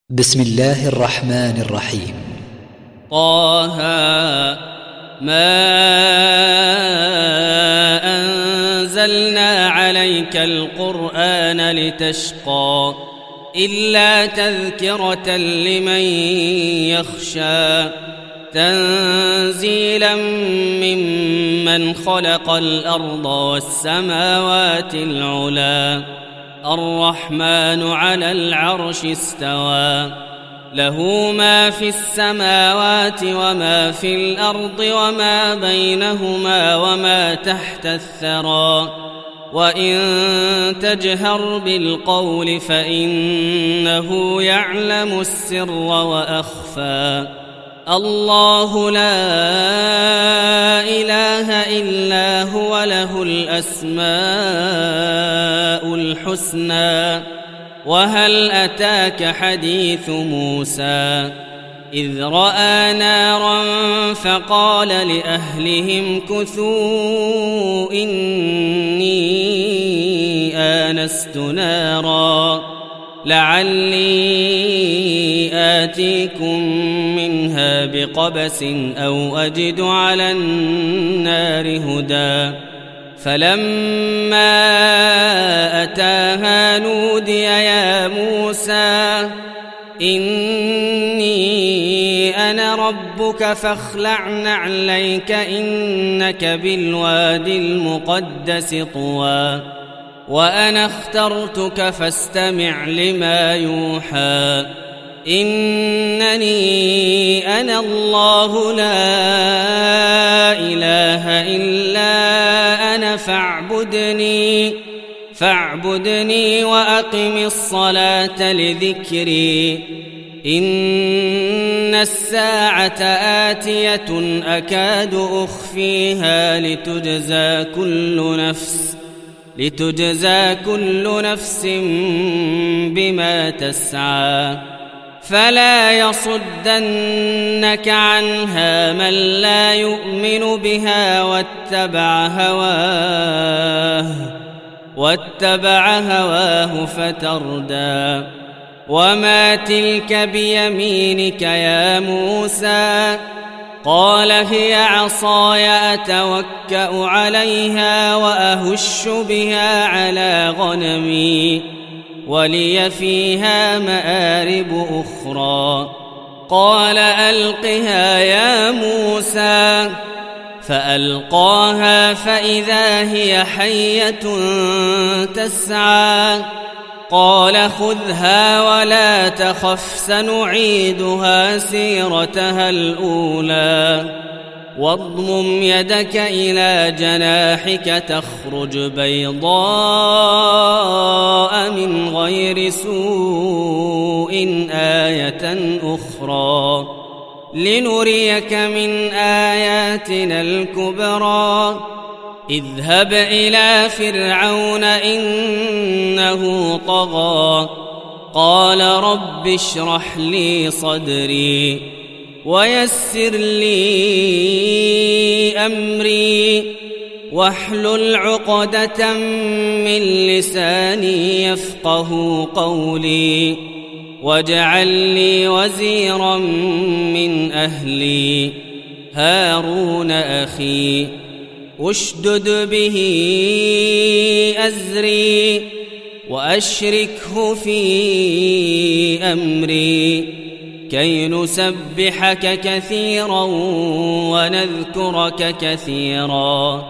بسم الله الرحمن الرحيم. طه ما أنزلنا عليك القرآن لتشقى إلا تذكرة لمن يخشى تنزيلا ممن خلق الأرض والسماوات العلى الرحمن على العرش استوى له ما في السماوات وما في الأرض وما بينهما وما تحت الثرى وإن تجهر بالقول فإنه يعلم السر وأخفى الله لا إله إلا هو له الأسماء الحسنى وهل أتاك حديث موسى إذ رأى نارا فقال لأهلهم كثوا إني آنست نارا لعلي آتيكم منها بقبس أو أجد على النار هدى فلما أتاها نودي يا موسى إني أنا ربك فاخلع نعليك إنك بالواد المقدس طوى وأنا اخترتك فاستمع لما يوحى إنني أنا الله لا إله إلا أنا فاعبدني وأقم الصلاة لذكري إن الساعة آتية أكاد أخفيها لتجزى كل نفس بما تسعى فلا يصدنك عنها من لا يؤمن بها واتبع هواه فتردى وما تلك بيمينك يا موسى قال هي عصاي أتوكأ عليها وأهش بها على غنمي ولي فيها مآرب أخرى قال ألقها يا موسى فألقاها فإذا هي حية تسعى قال خذها ولا تخف سنعيدها سيرتها الأولى واضمم يدك إلى جناحك تخرج بيضاء من غير سوء آية أخرى لنريك من آياتنا الكبرى اذهب إلى فرعون إنه طغى قال رب اشرح لي صدري ويسر لي أمري واحلل عقدة من لساني يفقه قولي واجعل لي وزيرا من أهلي هارون أخي اشدد به أزري وأشركه في أمري كي نسبحك كثيرا ونذكرك كثيرا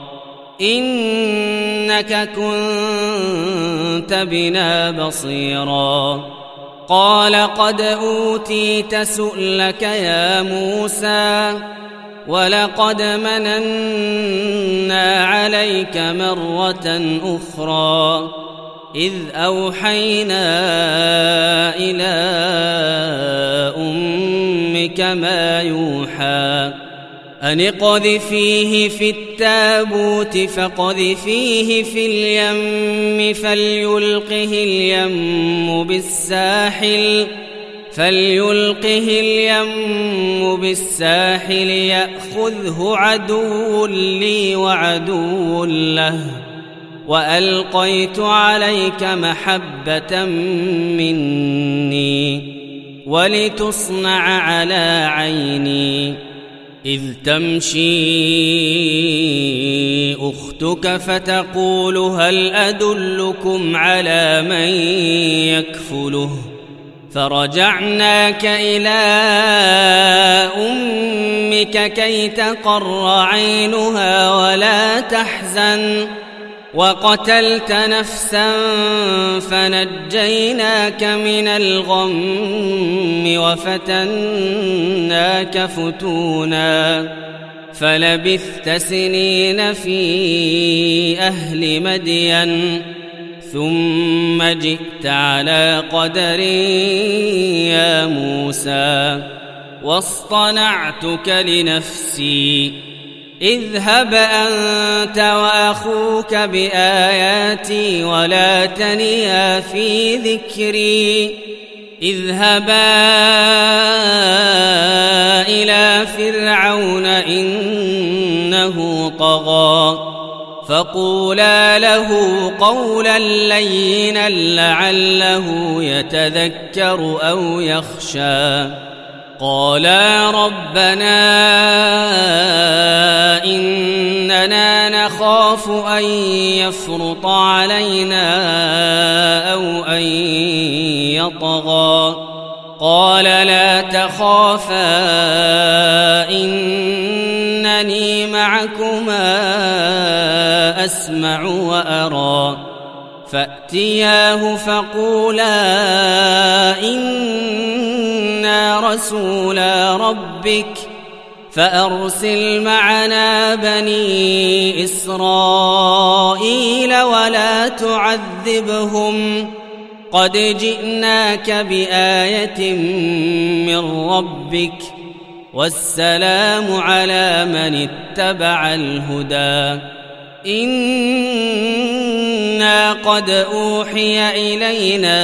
إنك كنت بنا بصيرا قال قد أوتيت سؤلك يا موسى ولقد مننا عليك مرة أخرى إذ أوحينا إلى أمك ما يوحى أن اقذفيه في التابوت فاقذفيه في اليم فليلقه اليم بالساحل يأخذه عدو لي وعدو له وألقيت عليك محبة مني ولتصنع على عيني إذ تمشي أختك فتقول هل أدلكم على من يكفله فرجعناك إلى أمك كي تقر عينها ولا تحزن وقتلت نفسا فنجيناك من الغم وفتناك فتونا فلبثت سنين في أهل مدين ثم جئت على قدر يا موسى واصطنعتك لنفسي اذهب أنت وأخوك بآياتي ولا تنيا في ذكري اذهبا إلى فرعون إنه طغى فقولا له قولا لينا لعله يتذكر أو يخشى قالا ربنا إننا نخاف أن يفرط علينا أو أن يطغى قال لا تخافا إنني معكما أسمع وأرى فأتياه فقولا إنا رسولا ربك فأرسل معنا بني إسرائيل ولا تعذبهم قد جئناك بآية من ربك والسلام على من اتبع الهدى إنا قد أوحي إلينا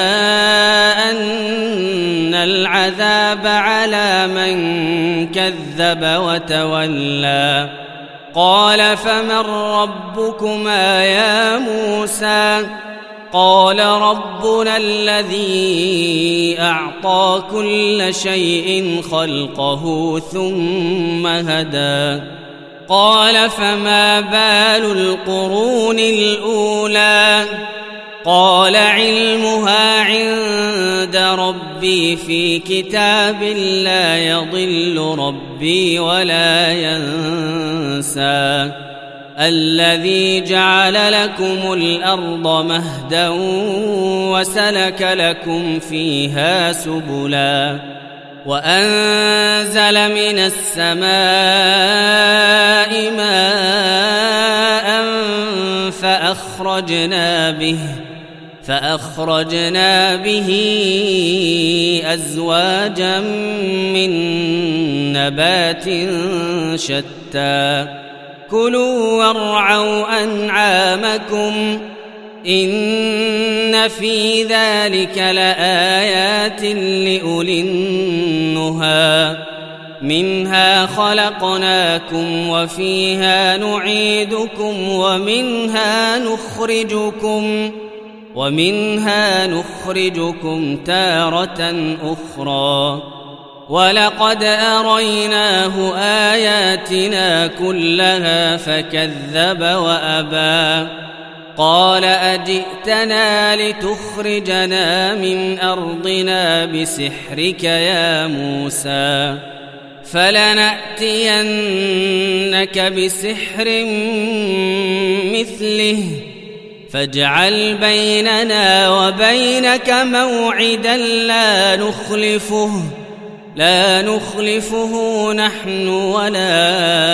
أن العذاب على من كذب وتولى قال فمن ربكما يا موسى قال ربنا الذي أعطى كل شيء خلقه ثم هدى قال فما بال القرون الأولى قال علمها عند ربي في كتاب لا يضل ربي ولا ينسى الذي جعل لكم الأرض مهدا وسلك لكم فيها سبلا وأنزل من السماء ماء فأخرجنا به أزواجا من نبات شتى كلوا وارعوا أنعامكم إن في ذلك لآيات لأولي النهى منها خلقناكم وفيها نعيدكم ومنها نخرجكم تارة أخرى ولقد أريناه آياتنا كلها فكذب وأبى قال أجئتنا لتخرجنا من أرضنا بسحرك يا موسى فلنأتينك بسحر مثله فاجعل بيننا وبينك موعدا لا نخلفه نحن ولا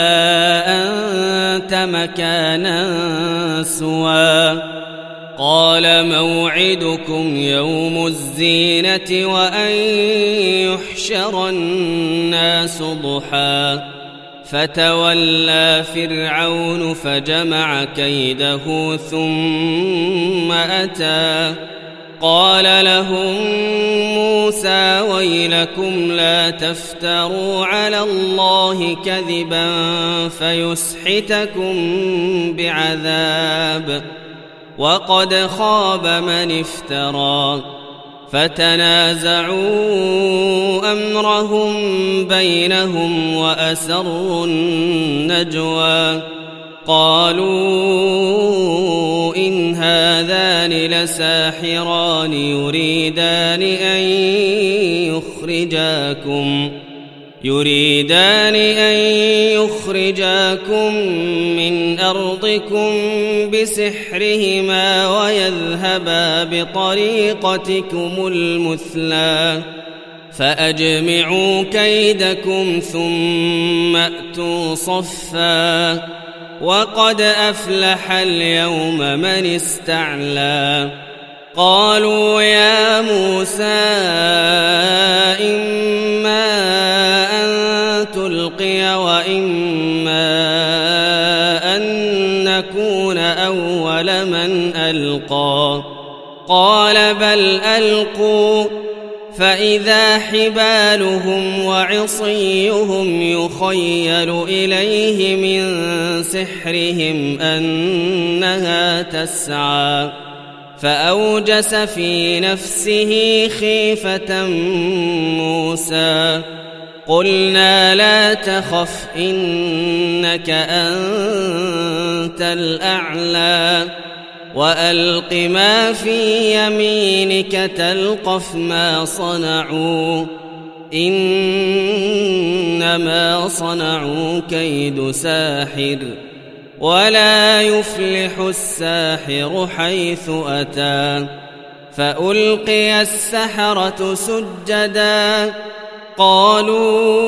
أنت مكانا سوى قال موعدكم يوم الزينة وأن يحشر الناس ضحى فتولى فرعون فجمع كيده ثم أتى قال لهم موسى ويلكم لا تفتروا على الله كذبا فيسحتكم بعذاب وقد خاب من افترى فتنازعوا أمرهم بينهم وأسروا النجوى قالوا إن هذان لساحران يريدان أن يخرجاكم من أرضكم بسحرهما ويذهبا بطريقتكم المثلى فأجمعوا كيدكم ثم أتوا صفا وقد أفلح اليوم من استعلى قالوا يا موسى إما أن تلقي وإما أن نكون أول من ألقى قال بل ألقوا فإذا حبالهم وعصيهم يخيل إليه من سحرهم أنها تسعى فأوجس في نفسه خيفة موسى قلنا لا تخف إنك أنت الأعلى وألق ما في يمينك تلقف ما صنعوا إنما صنعوا كيد ساحر ولا يفلح الساحر حيث أتى فألقي السحرة سجدا قالوا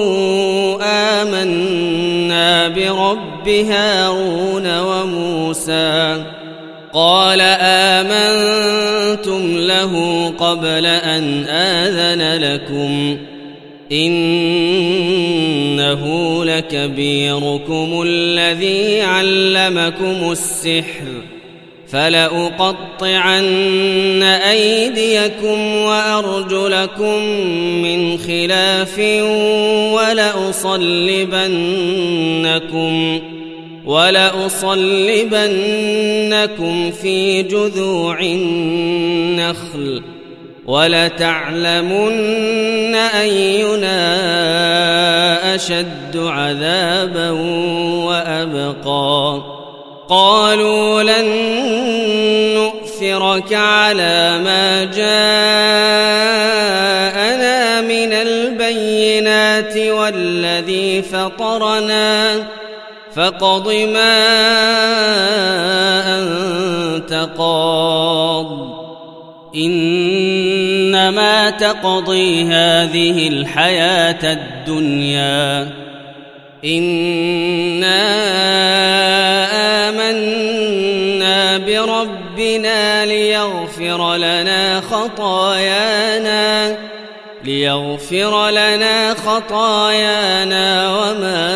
آمنا برب هارون وموسى قال آمنتم له قبل أن آذن لكم إنه لكبيركم الذي علمكم السحر فلأقطعن أيديكم وأرجلكم من خلاف ولأصلبنكم في جذوع النخل ولتعلمن أينا أشد عذابا وأبقى قالوا لن نؤثرك على ما جاءنا من البينات والذي فطرنا فاقض ما أنت قاض إنما تقضي هذه الحياة الدنيا إنا آمنا بربنا ليغفر لنا خطايانا وما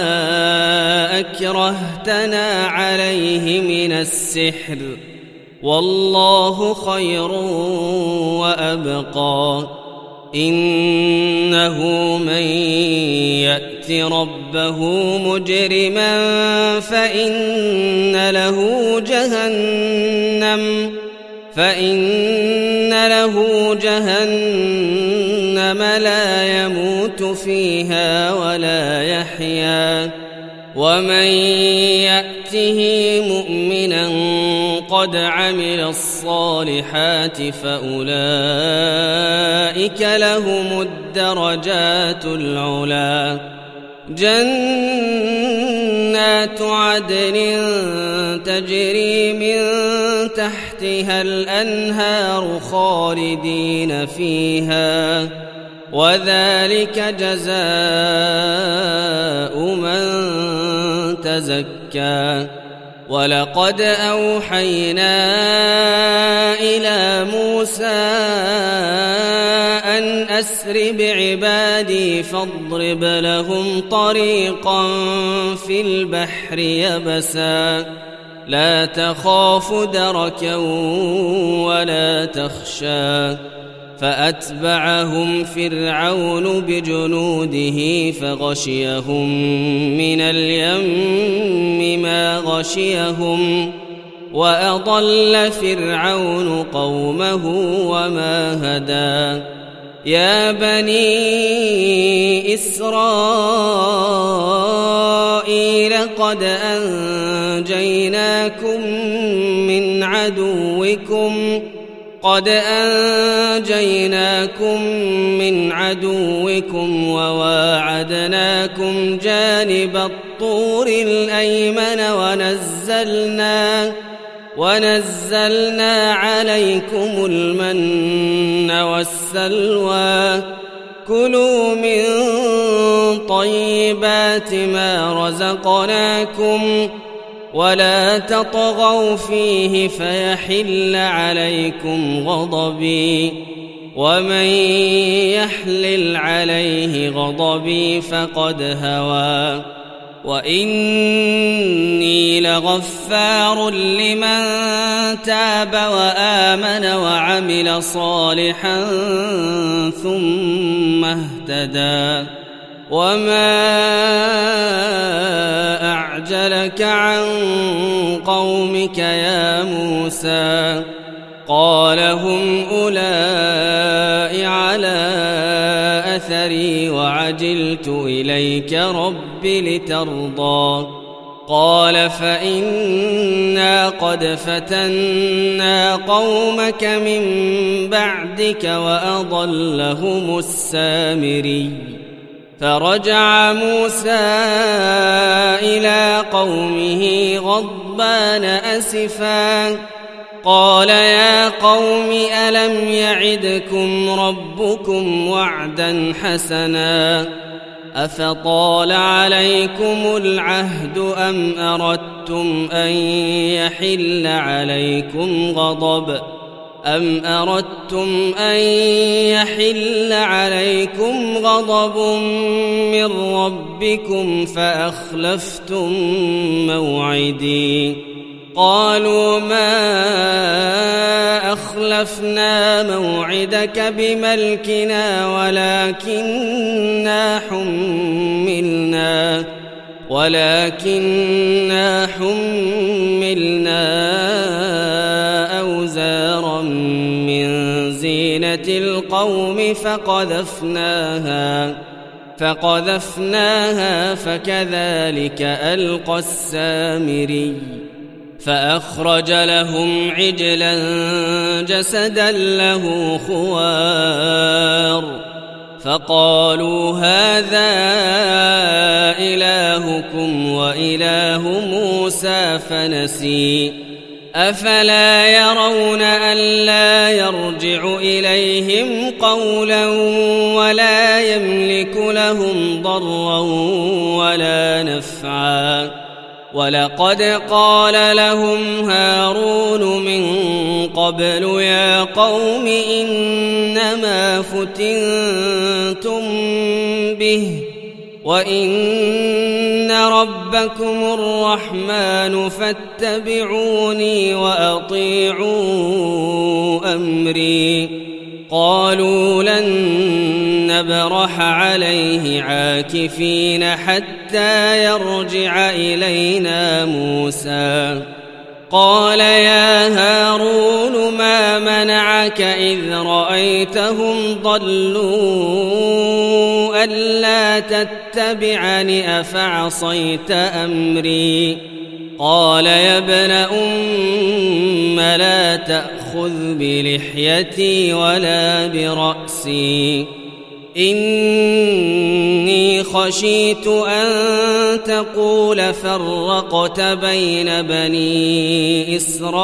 أكرهتنا عليه من السحر والله خير وأبقى إنه من يأت ربه مجرما فإن له جهنم لا يموت فيها ولا يحيا ومن يأته مؤمنا قد عمل الصالحات فأولئك لهم الدرجات العلا جنات عدن تجري من تحتها الأنهار خالدين فيها وذلك جزاء من تزكى ولقد أوحينا إلى موسى أن أسر بعبادي فاضرب لهم طريقا في البحر يبسا لا تخاف دركا ولا تخشى فأتبعهم فرعون بجنوده فغشيهم من اليم ما غشيهم وأضل فرعون قومه وما هدى يا بني إسرائيل قد أنجيناكم من عدوكم وواعدناكم جانب الطور الأيمن ونزلنا عليكم المن والسلوى كلوا من طيبات ما رزقناكم ولا تطغوا فيه فيحل عليكم غضبي ومن يحلل عليه غضبي فقد هوى وإني لغفار لمن تاب وآمن وعمل صالحا ثم اهتدى وما أعجلك عن قومك يا موسى قال هم أولئك على أثري وعجلت إليك رب لترضى قال فإنا قد فتنا قومك من بعدك وأضلهم السامري فرجع موسى إلى قومه غضبان أسفا قال يا قوم ألم يعدكم ربكم وعدا حسنا أفطال عليكم العهد أم أردتم أن يحل عليكم غضب من ربكم فأخلفتم موعدي قالوا ما أخلفنا موعدك بملكنا ولكننا حملنا أوزارا من زينة القوم فقذفناها فكذلك ألقى السامري فأخرج لهم عجلا جسدا له خوار فقالوا هذا إلهكم وإله موسى فنسي أفلا يرون ألا يرجع إليهم قولا ولا يملك لهم ضرا ولا نفعا ولقد قال لهم هارون من قبل يا قوم إنما فتنتم به وإن ربكم الرحمن فاتبعوني وأطيعوا أمري قالوا لن نبرح عليه عاكفين حتى يرجع إلينا موسى قال يا هارون ما منعك إذ رأيتهم ضلوا ألا تتبعني أفعصيت أمري قال يا ابن أم لا تأخذ بلحيتي ولا برأسي إني خشيت أن تقول فرقت بين بني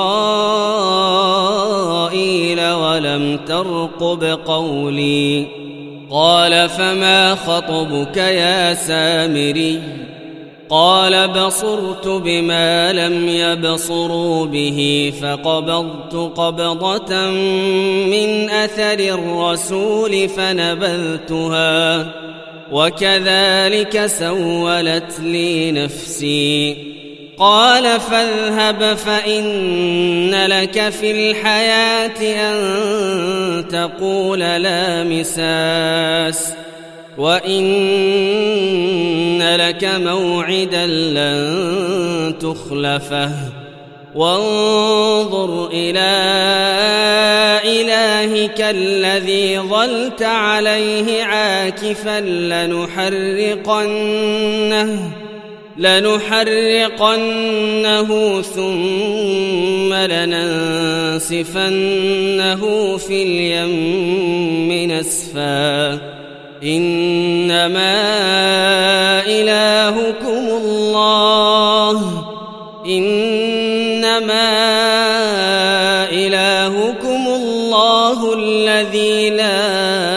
إسرائيل ولم ترقب قولي قال فما خطبك يا سامري قال بصرت بما لم يبصروا به فقبضت قبضة من أثر الرسول فنبذتها وكذلك سولت لي نفسي قال فاذهب فإن لك في الحياة أن تقول لا مساس وإن لك موعدا لن تخلفه وانظر إلى إلهك الذي ظلت عليه عاكفا لنحرقنه ثم لننسفنه في اليم نسفا إنما إلهكم الله الذي لا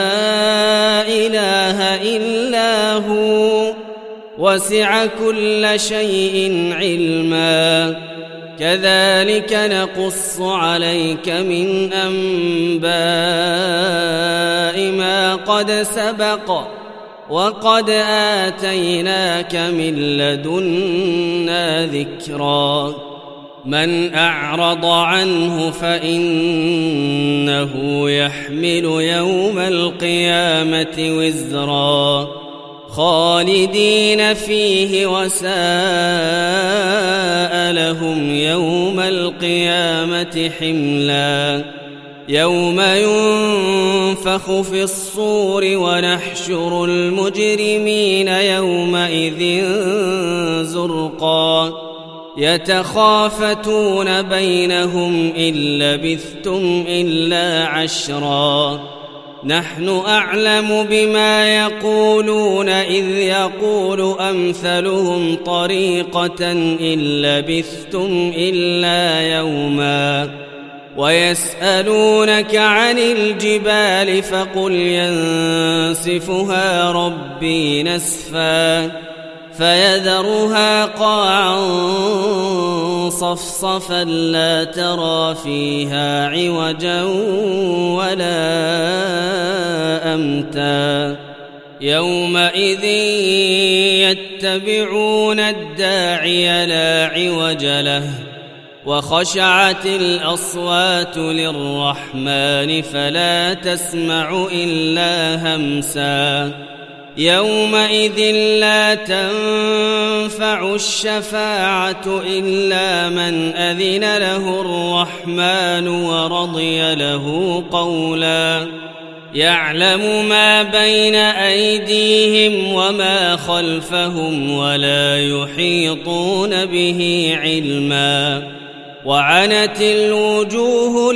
إله إلا هو وسع كل شيء علما كذلك نقص عليك من أنباء ما قد سبق وقد آتيناك من لدنا ذكرا من أعرض عنه فإنه يحمل يوم القيامة وزرا خالدين فيه وساء لهم يوم القيامة حملا يوم ينفخ في الصور ونحشر المجرمين يومئذ زرقا يتخافتون بينهم إن لبثتم إلا عشرا نحن أعلم بما يقولون إذ يقول أمثلهم طريقة إن لبثتم إلا يوما ويسألونك عن الجبال فقل ينسفها ربي نسفا فيذرها قاعا صفصفا لا ترى فيها عوجا ولا أمتا يومئذ يتبعون الداعي لا عوج له وخشعت الأصوات للرحمن فلا تسمع إلا همسا يومئذ لا تنفع الشفاعة إلا من أذن له الرحمن ورضي له قولا يعلم ما بين أيديهم وما خلفهم ولا يحيطون به علما وعنت الوجوه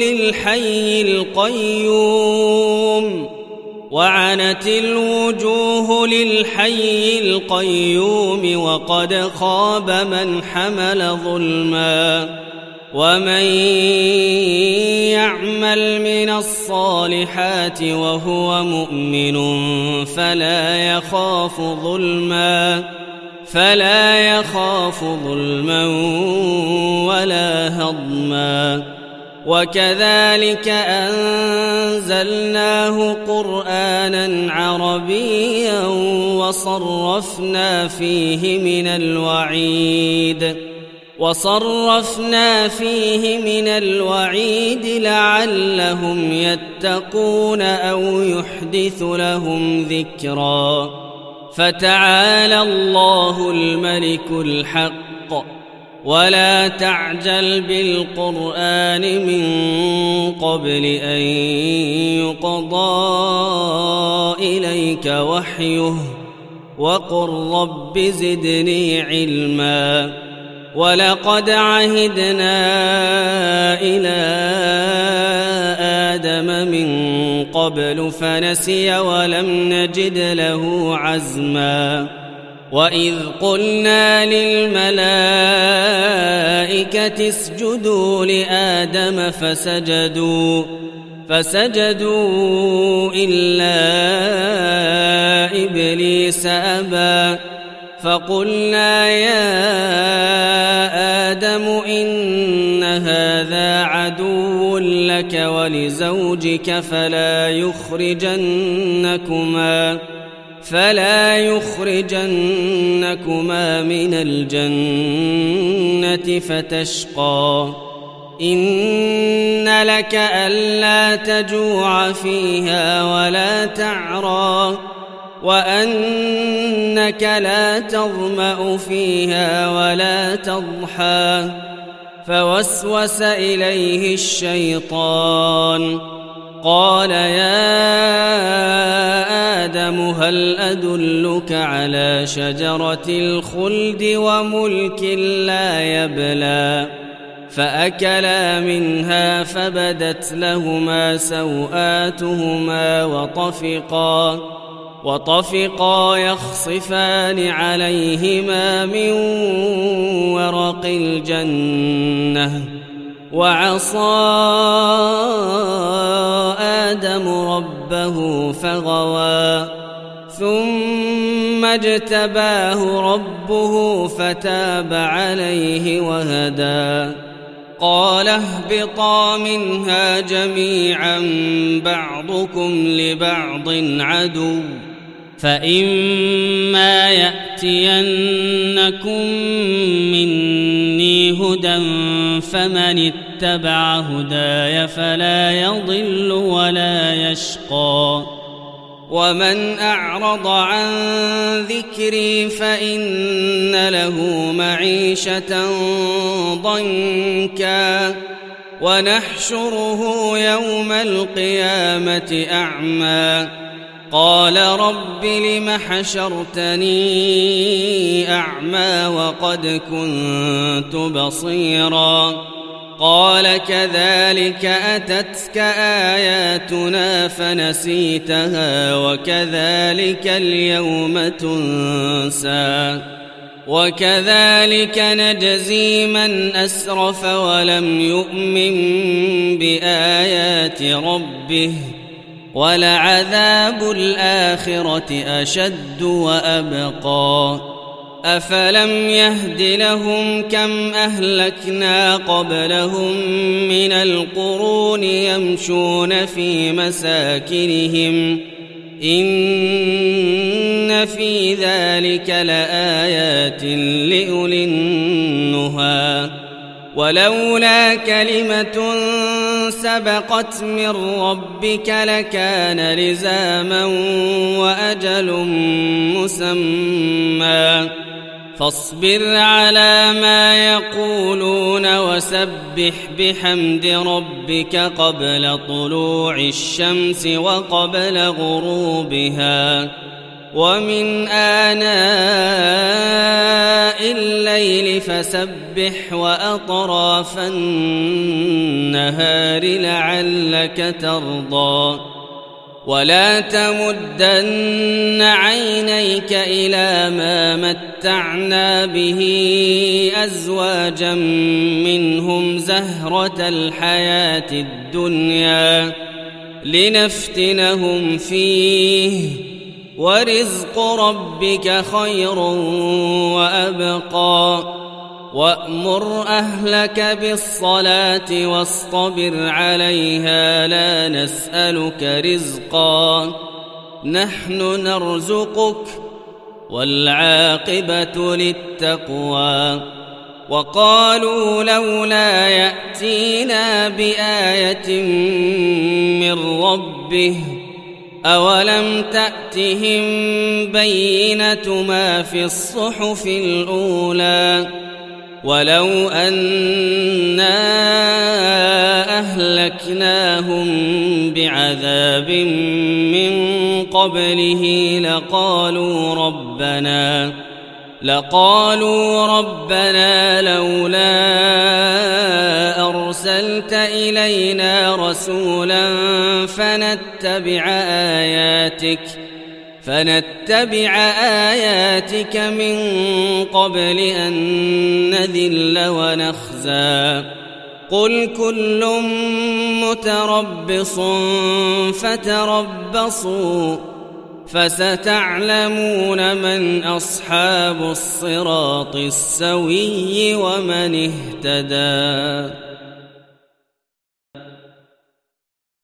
للحي القيوم وقد خاب من حمل ظلما ومن يعمل من الصالحات وهو مؤمن فلا يخاف ظلما ولا هضما وكذلك أنزلناه قرآنا عربيا وصرفنا فيه من الوعيد لعلهم يتقون أو يحدث لهم ذكرا فتعالى الله الملك الحق ولا تعجل بالقرآن من قبل أن يقضى إليك وحيه وقل رب زدني علما ولقد عهدنا إلى آدم من قبل فنسي ولم نجد له عزما وإذ قلنا للملائكة اسجدوا لآدم فسجدوا إلا إبليس أبى فقلنا يا آدم إن هذا عدو لك ولزوجك فلا يخرجنكما من الجنة فتشقى إن لك ألا تجوع فيها ولا تعرى وأنك لا تظمأ فيها ولا تضحى فوسوس إليه الشيطان قال يا آدم هل أدلك على شجرة الخلد وملك لا يبلى فأكلا منها فبدت لهما سوآتهما وطفقا يخصفان عليهما من ورق الجنة وعصى آدم ربه فغوى ثم اجتباه ربه فتاب عليه وهدى قال اهبطا منها جميعا بعضكم لبعض عدو فإما يأتينكم مني هدى فمن اتبع هداي فلا يضل ولا يشقى ومن أعرض عن ذكري فإن له معيشة ضنكا ونحشره يوم القيامة أعمى قال رب لم حشرتني أعمى وقد كنت بصيرا قال كذلك أتتك آياتنا فنسيتها وكذلك اليوم تنسى وكذلك نجزي من أسرف ولم يؤمن بآيات ربه ولعذاب الآخرة أشد وأبقى أفلم يهد لهم كم أهلكنا قبلهم من القرون يمشون في مساكنهم إن في ذلك لآيات لأولي النهى ولولا كلمة سبقت من ربك لكان لزاما وأجل مسمى فاصبر على ما يقولون وسبح بحمد ربك قبل طلوع الشمس وقبل غروبها ومن آناء الليل فسبح وأطراف النهار لعلك ترضى ولا تمدن عينيك إلى ما متعنا به أزواجا منهم زهرة الحياة الدنيا لنفتنهم فيه ورزق ربك خير وأبقى وأمر أهلك بالصلاة واصطبر عليها لا نسألك رزقا نحن نرزقك والعاقبة للتقوى وقالوا لولا يأتينا بآية من ربه أولم تأتهم بينة ما في الصحف الأولى ولو أنا أهلكناهم بعذاب من قبله لقالوا ربنا لولا أرسلت إلينا رسولا فنتبع آياتك من قبل أن نذل ونخزى قل كل متربص فتربصوا فستعلمون من أصحاب الصراط السوي ومن اهتدى.